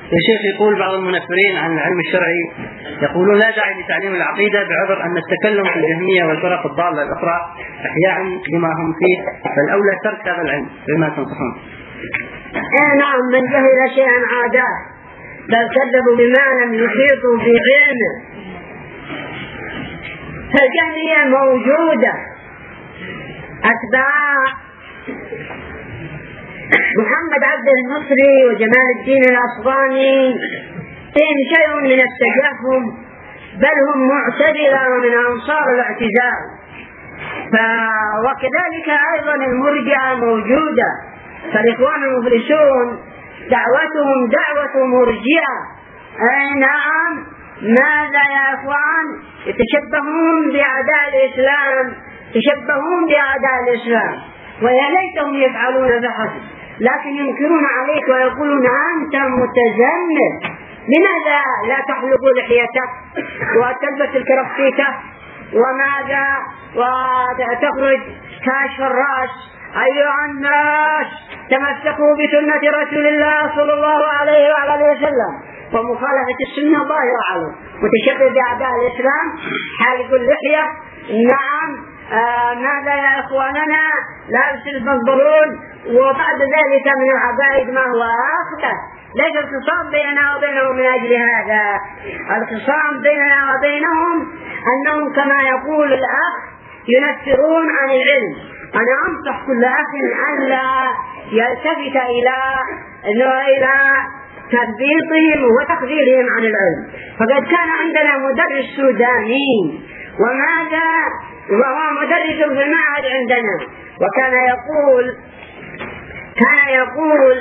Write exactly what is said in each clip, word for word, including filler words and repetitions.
يا شيخ، يقول بعض المنفرين عن العلم الشرعي يقولون لا داعي لتعليم العقيدة بعذر أن التكلم في الجهمية والفرق الضالة الأخرى إحياء لما هم فيه، فالأولى ترك هذا العلم. بما تنصحون؟ إيه نعم، من جهل شيئا عاداه، بل كذبوا بما لم يحيطوا بعلمه. فالجهمية موجودة، أتباع محمد عبد المصري وجمال الدين الأفغاني فيهم شيء من التجهم، بل هم معتزلة ومن أنصار الاعتزال. وكذلك أيضا المرجئة موجودة، فالإخوان المفلسون دعوتهم دعوة مرجئة. أي نعم، ماذا يا إخوان؟ يتشبهون بأعداء الإسلام، يتشبهون بأعداء الإسلام، ويا ليتهم يفعلون بحسب، لكن ينكرون عليك ويقولون أنت متزمت. لماذا لا تحلق لحيتك وتلبس الكرفتيكة؟ وماذا وتخرج كاشف الرأس؟ أيها الناس، تمسكوا بسنة رسول الله صلى الله عليه وعلى وسلم، ومخالفة السنة ظاهرة عليه. متشبه بأعداء الإسلام، حالق اللحية. نعم، آه ماذا يا إخواننا؟ لابس البنطلون، وبعد ذلك من العقائد ما هو آخر. ليس الخصام بيننا وبينهم من أجل هذا، الخصام بيننا وبينهم أنهم كما يقول الأخ ينفرون عن العلم. أنا أنصح كل أخ أن لا يلتفت إلى إلى تثبيطهم وتخذيلهم عن العلم. فقد كان عندنا مدرس سوداني، وماذا وهو مدرس في المعهد عندنا، وكان يقول كان يقول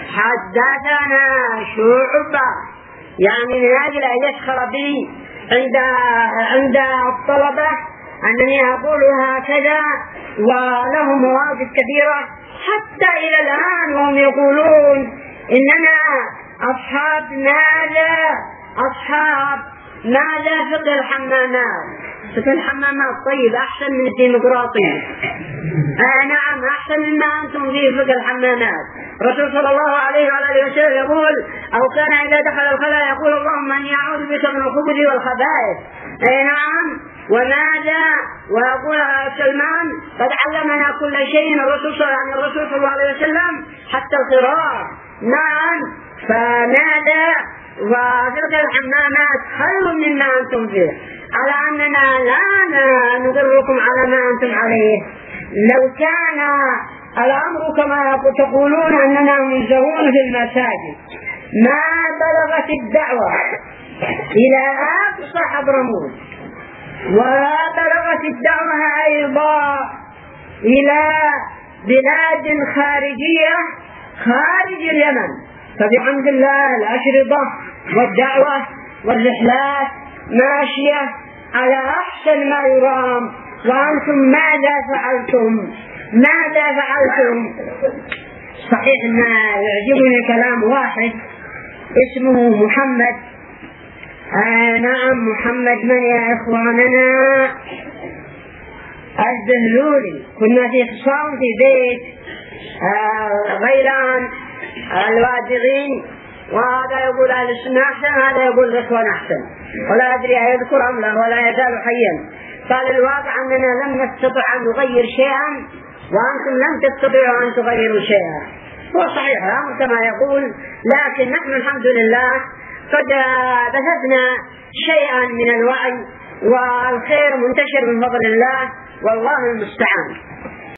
حدثنا شعبة، يعني من أجل أن يسخر بي عند عند الطلبة أنني أقول هكذا، وله مواقف كثيرة حتى إلى الآن وهم يقولون إننا أصحاب ماذا أصحاب ماذا فقه الحمامات. فقه الحمامات طيب، أحسن من الديمقراطية. آه نعم، أحسن مما أنتم فيه فقه الحمامات. رسول صلى الله عليه وآله وسلم يقول، أو كان إذا دخل الخلاء يقول اللهم أني أعوذ بك من الخبث والخبائث. أي نعم، وماذا ويقول سلمان قد علمنا كل شيء الرسول صلى الله عليه وسلم حتى القراءة. نعم، فماذا وفقه الحمامات خير مما أنتم فيه، على أننا لا نضركم على ما أنتم عليه. لو كان الأمر كما تقولون أننا منزهون في المساجد، ما بلغت الدعوة إلى أقصى حضرموت، وبلغت الدعوة أيضا إلى بلاد خارجية خارج اليمن. فبحمد الله الأشرطة والدعوة والرحلات ماشية على أحسن ما يرام. وأنتم ماذا فعلتم؟ ماذا فعلتم؟ صحيح ما يعجبني كلام واحد اسمه محمد. آه نعم، محمد من يا إخواننا؟ الزهلولي. كنا في خصام في بيت آه غيلان الوادعين، وهذا يقول أهل السنة أحسن، هذا يقول الإخوان أحسن، ولا أدري أيذكر أم لا، ولا يزال حيا. قال الواقع أننا لم نستطع أن نغير شيئا، وأنتم لم تستطيعوا أن تغيروا شيئا. هو صحيح الأمر كما يقول، لكن نحن الحمد لله قد بثثنا شيئا من الوعي، والخير منتشر من فضل الله، والله المستعان.